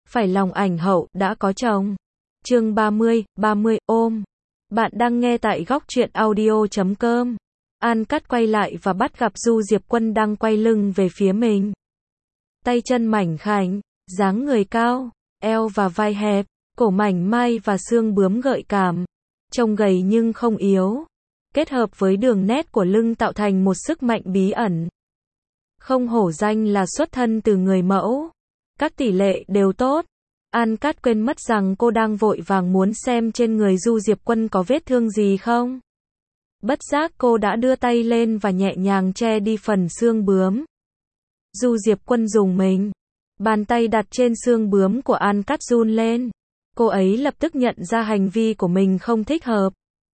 phải lòng ảnh hậu đã có chồng. Chương 30 ôm. Bạn đang nghe tại góc truyện audio.com. An Cát quay lại và bắt gặp Du Diệp Quân đang quay lưng về phía mình. Tay chân mảnh khảnh, dáng người cao, eo và vai hẹp, cổ mảnh mai và xương bướm gợi cảm. Trông gầy nhưng không yếu. Kết hợp với đường nét của lưng tạo thành một sức mạnh bí ẩn. Không hổ danh là xuất thân từ người mẫu. Các tỷ lệ đều tốt. An Cát quên mất rằng cô đang vội vàng muốn xem trên người Du Diệp Quân có vết thương gì không. Bất giác cô đã đưa tay lên và nhẹ nhàng che đi phần xương bướm. Du Diệp Quân dùng mình. Bàn tay đặt trên xương bướm của An Cát run lên. Cô ấy lập tức nhận ra hành vi của mình không thích hợp.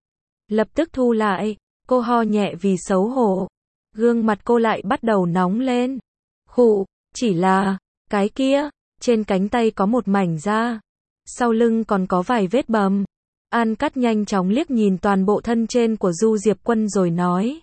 Lập tức thu lại, cô ho nhẹ vì xấu hổ. Gương mặt cô lại bắt đầu nóng lên. Khụ, chỉ là, cái kia, trên cánh tay có một mảnh da. Sau lưng còn có vài vết bầm. An Cát nhanh chóng liếc nhìn toàn bộ thân trên của Du Diệp Quân rồi nói.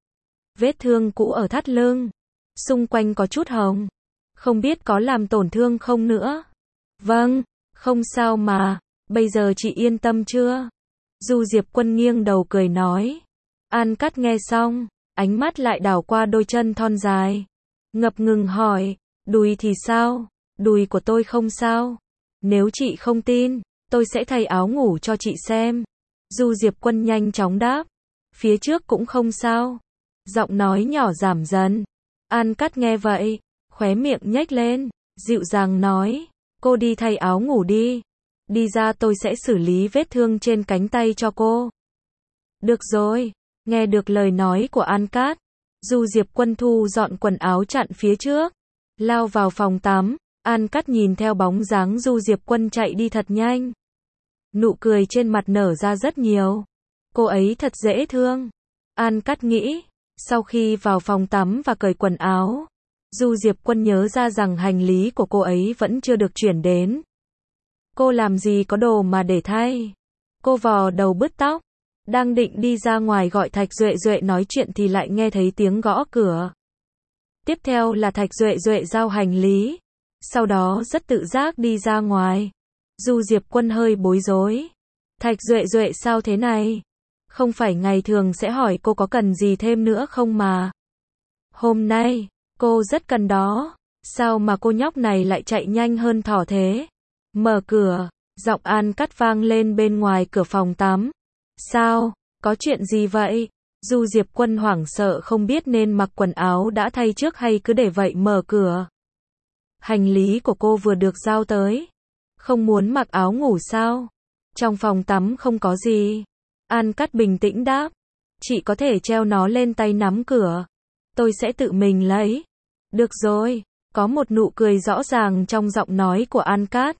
Vết thương cũ ở thắt lưng. Xung quanh có chút hồng. Không biết có làm tổn thương không nữa. Vâng, không sao mà, bây giờ chị yên tâm chưa? Du Diệp Quân nghiêng đầu cười nói. An Cát nghe xong, ánh mắt lại đảo qua đôi chân thon dài. Ngập ngừng hỏi, đùi thì sao? Đùi của tôi không sao. Nếu chị không tin, tôi sẽ thay áo ngủ cho chị xem. Du Diệp Quân nhanh chóng đáp. Phía trước cũng không sao. Giọng nói nhỏ giảm dần. An Cát nghe vậy, khóe miệng nhếch lên, dịu dàng nói. Cô đi thay áo ngủ đi. Đi ra tôi sẽ xử lý vết thương trên cánh tay cho cô. Được rồi. Nghe được lời nói của An Cát, Du Diệp Quân thu dọn quần áo chặn phía trước. Lao vào phòng tắm. An Cát nhìn theo bóng dáng Du Diệp Quân chạy đi thật nhanh. Nụ cười trên mặt nở ra rất nhiều. Cô ấy thật dễ thương. An Cát nghĩ. Sau khi vào phòng tắm và cởi quần áo, Du Diệp Quân nhớ ra rằng hành lý của cô ấy vẫn chưa được chuyển đến. Cô làm gì có đồ mà để thay. Cô vò đầu bứt tóc. Đang định đi ra ngoài gọi Thạch Duệ Duệ nói chuyện thì lại nghe thấy tiếng gõ cửa. Tiếp theo là Thạch Duệ Duệ giao hành lý. Sau đó rất tự giác đi ra ngoài. Du Diệp Quân hơi bối rối. Thạch Duệ Duệ sao thế này? Không phải ngày thường sẽ hỏi cô có cần gì thêm nữa không mà. Hôm nay, cô rất cần đó. Sao mà cô nhóc này lại chạy nhanh hơn thỏ thế? Mở cửa, giọng An Cát vang lên bên ngoài cửa phòng tắm. Sao? Có chuyện gì vậy? Du Diệp Quân hoảng sợ không biết nên mặc quần áo đã thay trước hay cứ để vậy mở cửa. Hành lý của cô vừa được giao tới. Không muốn mặc áo ngủ sao? Trong phòng tắm không có gì. An Cát bình tĩnh đáp. Chị có thể treo nó lên tay nắm cửa. Tôi sẽ tự mình lấy. Được rồi. Có một nụ cười rõ ràng trong giọng nói của An Cát.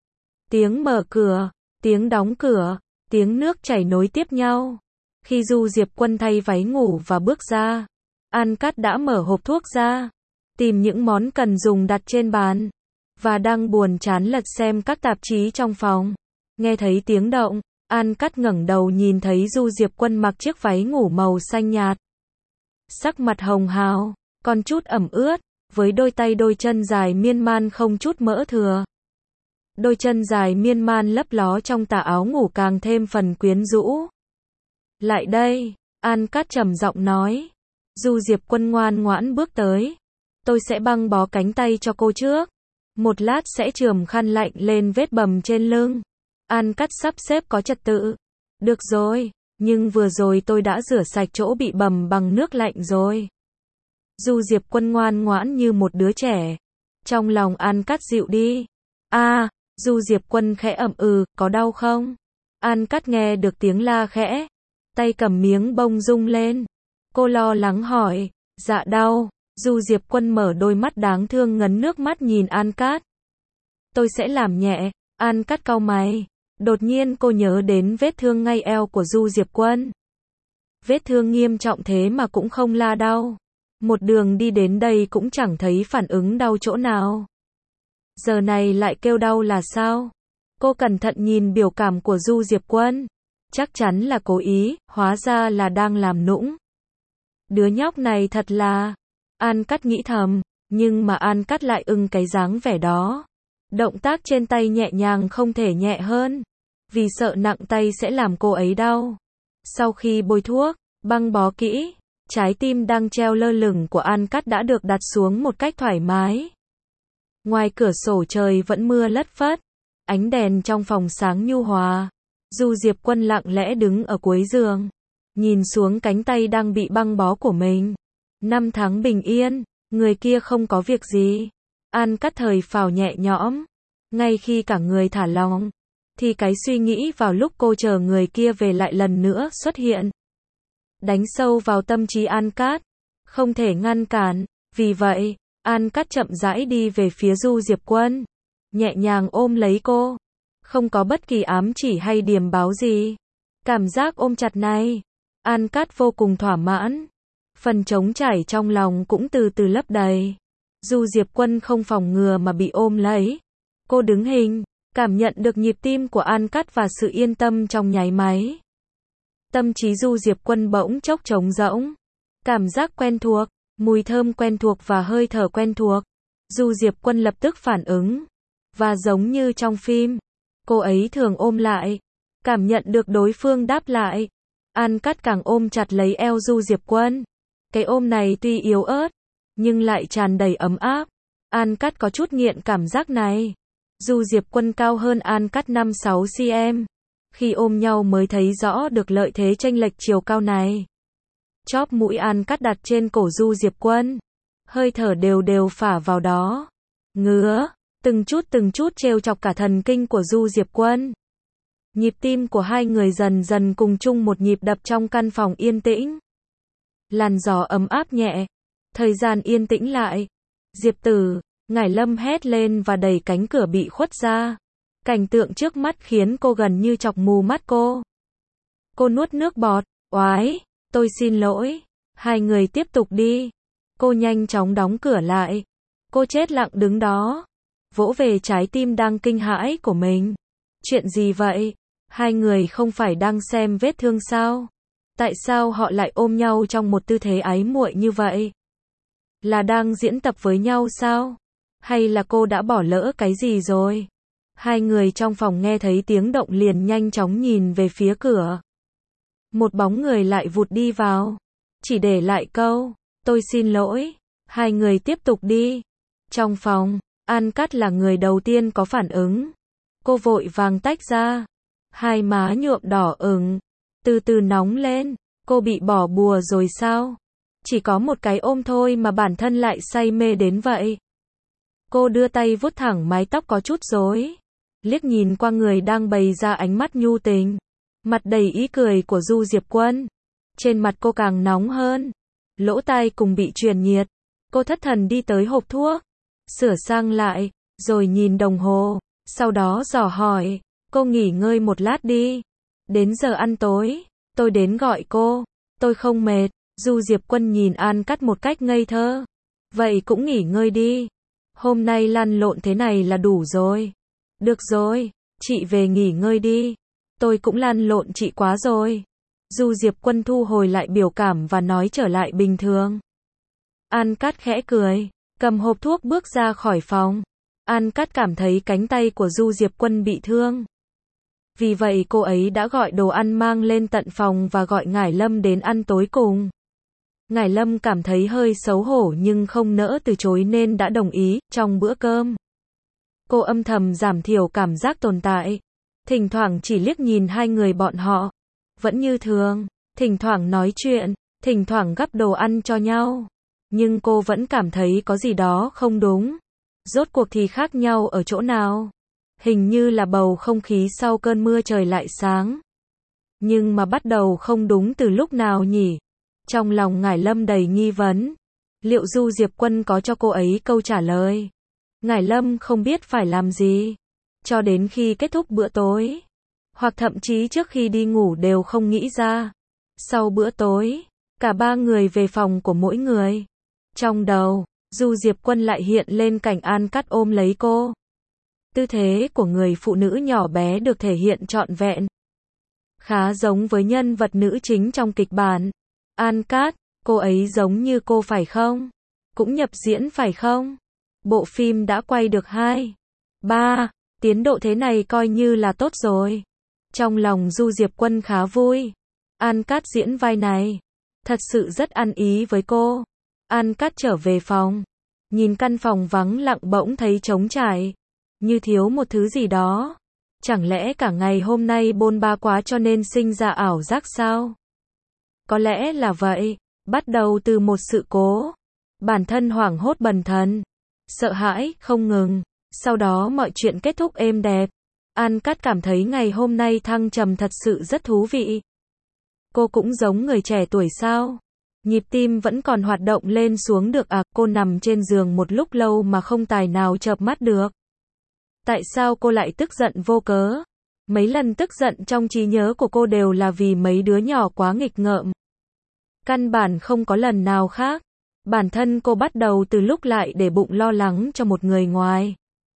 Tiếng mở cửa, tiếng đóng cửa, tiếng nước chảy nối tiếp nhau. Khi Du Diệp Quân thay váy ngủ và bước ra, An Cát đã mở hộp thuốc ra, tìm những món cần dùng đặt trên bàn, và đang buồn chán lật xem các tạp chí trong phòng. Nghe thấy tiếng động, An Cát ngẩng đầu nhìn thấy Du Diệp Quân mặc chiếc váy ngủ màu xanh nhạt. Sắc mặt hồng hào, còn chút ẩm ướt, với đôi tay đôi chân dài miên man không chút mỡ thừa. Đôi chân dài miên man lấp ló trong tà áo ngủ càng thêm phần quyến rũ. Lại đây, An Cát trầm giọng nói. Du Diệp Quân ngoan ngoãn bước tới. Tôi sẽ băng bó cánh tay cho cô trước. Một lát sẽ chườm khăn lạnh lên vết bầm trên lưng. An Cát sắp xếp có trật tự. Được rồi, nhưng vừa rồi tôi đã rửa sạch chỗ bị bầm bằng nước lạnh rồi. Du Diệp Quân ngoan ngoãn như một đứa trẻ. Trong lòng An Cát dịu đi. Du Diệp Quân khẽ ậm có đau không? An Cát nghe được tiếng la khẽ. Tay cầm miếng bông rung lên. Cô lo lắng hỏi. Dạ đau. Du Diệp Quân mở đôi mắt đáng thương ngấn nước mắt nhìn An Cát. Tôi sẽ làm nhẹ. An Cát cau mày. Đột nhiên cô nhớ đến vết thương ngay eo của Du Diệp Quân. Vết thương nghiêm trọng thế mà cũng không la đau. Một đường đi đến đây cũng chẳng thấy phản ứng đau chỗ nào. Giờ này lại kêu đau là sao? Cô cẩn thận nhìn biểu cảm của Du Diệp Quân. Chắc chắn là cố ý, hóa ra là đang làm nũng. Đứa nhóc này thật là... An Cát nghĩ thầm, nhưng mà An Cát lại ưng cái dáng vẻ đó. Động tác trên tay nhẹ nhàng không thể nhẹ hơn, vì sợ nặng tay sẽ làm cô ấy đau. Sau khi bôi thuốc, băng bó kỹ, trái tim đang treo lơ lửng của An Cát đã được đặt xuống một cách thoải mái. Ngoài cửa sổ trời vẫn mưa lất phất, ánh đèn trong phòng sáng nhu hòa. Du Diệp Quân lặng lẽ đứng ở cuối giường, nhìn xuống cánh tay đang bị băng bó của mình. 5 tháng bình yên, người kia không có việc gì. An Cát thời phào nhẹ nhõm. Ngay khi cả người thả lỏng, thì cái suy nghĩ vào lúc cô chờ người kia về lại lần nữa xuất hiện. Đánh sâu vào tâm trí An Cát, không thể ngăn cản. Vì vậy, An Cát chậm rãi đi về phía Du Diệp Quân, nhẹ nhàng ôm lấy cô. Không có bất kỳ ám chỉ hay điềm báo gì. Cảm giác ôm chặt này, An Cát vô cùng thỏa mãn. Phần trống trải trong lòng cũng từ từ lấp đầy. Du Diệp Quân không phòng ngừa mà bị ôm lấy. Cô đứng hình, cảm nhận được nhịp tim của An Cát và sự yên tâm trong nháy máy. Tâm trí Du Diệp Quân bỗng chốc trống rỗng. Cảm giác quen thuộc, mùi thơm quen thuộc và hơi thở quen thuộc. Du Diệp Quân lập tức phản ứng. Và giống như trong phim, cô ấy thường ôm lại, cảm nhận được đối phương đáp lại. An Cát càng ôm chặt lấy eo Du Diệp Quân. Cái ôm này tuy yếu ớt, nhưng lại tràn đầy ấm áp. An Cát có chút nghiện cảm giác này. Du Diệp Quân cao hơn An Cát 5-6 cm. Khi ôm nhau mới thấy rõ được lợi thế chênh lệch chiều cao này. Chóp mũi An Cát đặt trên cổ Du Diệp Quân. Hơi thở đều đều phả vào đó. Ngứa, từng chút trêu chọc cả thần kinh của Du Diệp Quân. Nhịp tim của hai người dần dần cùng chung một nhịp đập trong căn phòng yên tĩnh. Làn gió ấm áp nhẹ. Thời gian yên tĩnh lại. Diệp Tử, Ngải Lâm hét lên và đẩy cánh cửa bị khuất ra. Cảnh tượng trước mắt khiến cô gần như chọc mù mắt cô. Cô nuốt nước bọt, oái, tôi xin lỗi. Hai người tiếp tục đi. Cô nhanh chóng đóng cửa lại. Cô chết lặng đứng đó, vỗ về trái tim đang kinh hãi của mình. Chuyện gì vậy? Hai người không phải đang xem vết thương sao? Tại sao họ lại ôm nhau trong một tư thế ái muội như vậy? Là đang diễn tập với nhau sao? Hay là cô đã bỏ lỡ cái gì rồi? Hai người trong phòng nghe thấy tiếng động liền nhanh chóng nhìn về phía cửa. Một bóng người lại vụt đi vào, chỉ để lại câu, tôi xin lỗi. Hai người tiếp tục đi. Trong phòng, An Cát là người đầu tiên có phản ứng. Cô vội vàng tách ra. Hai má nhuộm đỏ ửng, từ từ nóng lên. Cô bị bỏ bùa rồi sao? Chỉ có một cái ôm thôi mà bản thân lại say mê đến vậy. Cô đưa tay vuốt thẳng mái tóc có chút rối, liếc nhìn qua người đang bày ra ánh mắt nhu tình, mặt đầy ý cười của Du Diệp Quân. Trên mặt cô càng nóng hơn, lỗ tai cùng bị truyền nhiệt. Cô thất thần đi tới hộp thuốc, sửa sang lại, rồi nhìn đồng hồ, sau đó dò hỏi, cô nghỉ ngơi một lát đi. Đến giờ ăn tối, tôi đến gọi cô, tôi không mệt. Du Diệp Quân nhìn An Cát một cách ngây thơ. Vậy cũng nghỉ ngơi đi. Hôm nay lăn lộn thế này là đủ rồi. Được rồi, chị về nghỉ ngơi đi. Tôi cũng lăn lộn chị quá rồi. Du Diệp Quân thu hồi lại biểu cảm và nói trở lại bình thường. An Cát khẽ cười, cầm hộp thuốc bước ra khỏi phòng. An Cát cảm thấy cánh tay của Du Diệp Quân bị thương. Vì vậy cô ấy đã gọi đồ ăn mang lên tận phòng và gọi Ngải Lâm đến ăn tối cùng. Ngải Lâm cảm thấy hơi xấu hổ nhưng không nỡ từ chối nên đã đồng ý. Trong bữa cơm, cô âm thầm giảm thiểu cảm giác tồn tại. Thỉnh thoảng chỉ liếc nhìn hai người bọn họ. Vẫn như thường, thỉnh thoảng nói chuyện, thỉnh thoảng gắp đồ ăn cho nhau. Nhưng cô vẫn cảm thấy có gì đó không đúng. Rốt cuộc thì khác nhau ở chỗ nào? Hình như là bầu không khí sau cơn mưa trời lại sáng. Nhưng mà bắt đầu không đúng từ lúc nào nhỉ? Trong lòng Ngải Lâm đầy nghi vấn. Liệu Du Diệp Quân có cho cô ấy câu trả lời? Ngải Lâm không biết phải làm gì. Cho đến khi kết thúc bữa tối. Hoặc thậm chí trước khi đi ngủ đều không nghĩ ra. Sau bữa tối, cả ba người về phòng của mỗi người. Trong đầu, Du Diệp Quân lại hiện lên cảnh An Cát ôm lấy cô. Tư thế của người phụ nữ nhỏ bé được thể hiện trọn vẹn. Khá giống với nhân vật nữ chính trong kịch bản. An Cát, cô ấy giống như cô phải không? Cũng nhập diễn phải không? Bộ phim đã quay được 2, 3. Tiến độ thế này coi như là tốt rồi. Trong lòng Du Diệp Quân khá vui. An Cát diễn vai này. Thật sự rất ăn ý với cô. An Cát trở về phòng. Nhìn căn phòng vắng lặng bỗng thấy trống trải. Như thiếu một thứ gì đó. Chẳng lẽ cả ngày hôm nay bôn ba quá cho nên sinh ra ảo giác sao? Có lẽ là vậy. Bắt đầu từ một sự cố. Bản thân hoảng hốt bần thần. Sợ hãi, không ngừng. Sau đó mọi chuyện kết thúc êm đẹp. An Cát cảm thấy ngày hôm nay thăng trầm thật sự rất thú vị. Cô cũng giống người trẻ tuổi sao? Nhịp tim vẫn còn hoạt động lên xuống được à? Cô nằm trên giường một lúc lâu mà không tài nào chợp mắt được. Tại sao cô lại tức giận vô cớ? Mấy lần tức giận trong trí nhớ của cô đều là vì mấy đứa nhỏ quá nghịch ngợm. Căn bản không có lần nào khác. Bản thân cô bắt đầu từ lúc lại để bụng lo lắng cho một người ngoài.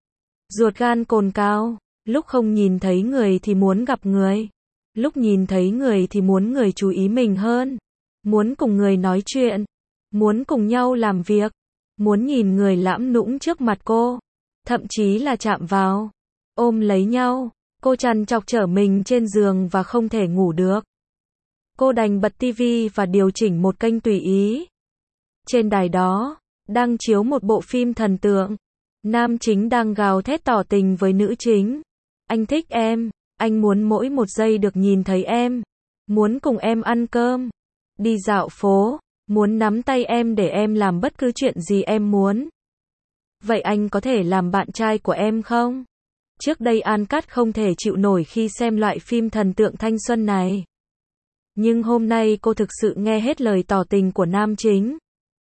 Ruột gan cồn cào. Lúc không nhìn thấy người thì muốn gặp người. Lúc nhìn thấy người thì muốn người chú ý mình hơn. Muốn cùng người nói chuyện. Muốn cùng nhau làm việc. Muốn nhìn người lãm nũng trước mặt cô. Thậm chí là chạm vào. Ôm lấy nhau. Cô trằn trọc trở mình trên giường và không thể ngủ được. Cô đành bật tivi và điều chỉnh một kênh tùy ý. Trên đài đó, đang chiếu một bộ phim thần tượng. Nam chính đang gào thét tỏ tình với nữ chính. Anh thích em, anh muốn mỗi một giây được nhìn thấy em. Muốn cùng em ăn cơm, đi dạo phố, muốn nắm tay em để em làm bất cứ chuyện gì em muốn. Vậy anh có thể làm bạn trai của em không? Trước đây An Cát không thể chịu nổi khi xem loại phim thần tượng thanh xuân này. Nhưng hôm nay cô thực sự nghe hết lời tỏ tình của nam chính.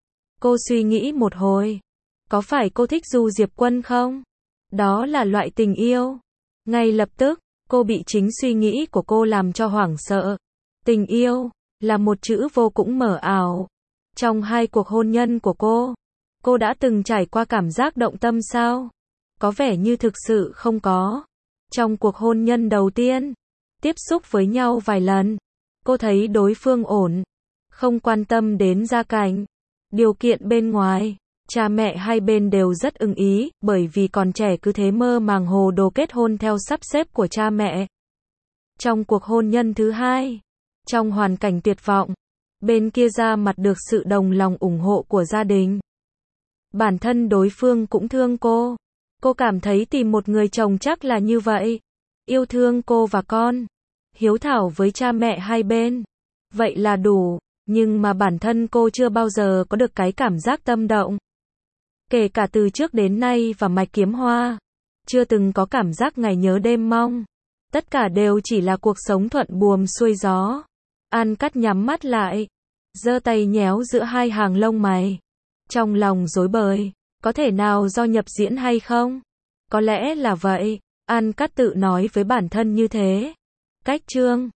Cô suy nghĩ một hồi. Có phải cô thích Du Diệp Quân không? Đó là loại tình yêu. Ngay lập tức, cô bị chính suy nghĩ của cô làm cho hoảng sợ. Tình yêu là một chữ vô cùng mờ ảo. Trong 2 cuộc hôn nhân của cô đã từng trải qua cảm giác động tâm sao? Có vẻ như thực sự không có. Trong cuộc hôn nhân đầu tiên, tiếp xúc với nhau vài lần, cô thấy đối phương ổn, không quan tâm đến gia cảnh, điều kiện bên ngoài. Cha mẹ hai bên đều rất ưng ý, bởi vì còn trẻ cứ thế mơ màng hồ đồ kết hôn theo sắp xếp của cha mẹ. Trong cuộc hôn nhân thứ hai, trong hoàn cảnh tuyệt vọng, bên kia ra mặt được sự đồng lòng ủng hộ của gia đình. Bản thân đối phương cũng thương cô. Cô cảm thấy tìm một người chồng chắc là như vậy. Yêu thương cô và con. Hiếu thảo với cha mẹ hai bên. Vậy là đủ. Nhưng mà bản thân cô chưa bao giờ có được cái cảm giác tâm động. Kể cả từ trước đến nay và Mạch Kiếm Hoa. Chưa từng có cảm giác ngày nhớ đêm mong. Tất cả đều chỉ là cuộc sống thuận buồm xuôi gió. An Cát nhắm mắt lại. Giơ tay nhéo giữa hai hàng lông mày. Trong lòng rối bời. Có thể nào do nhập diễn hay không? Có lẽ là vậy. An Cát tự nói với bản thân như thế. Cách chương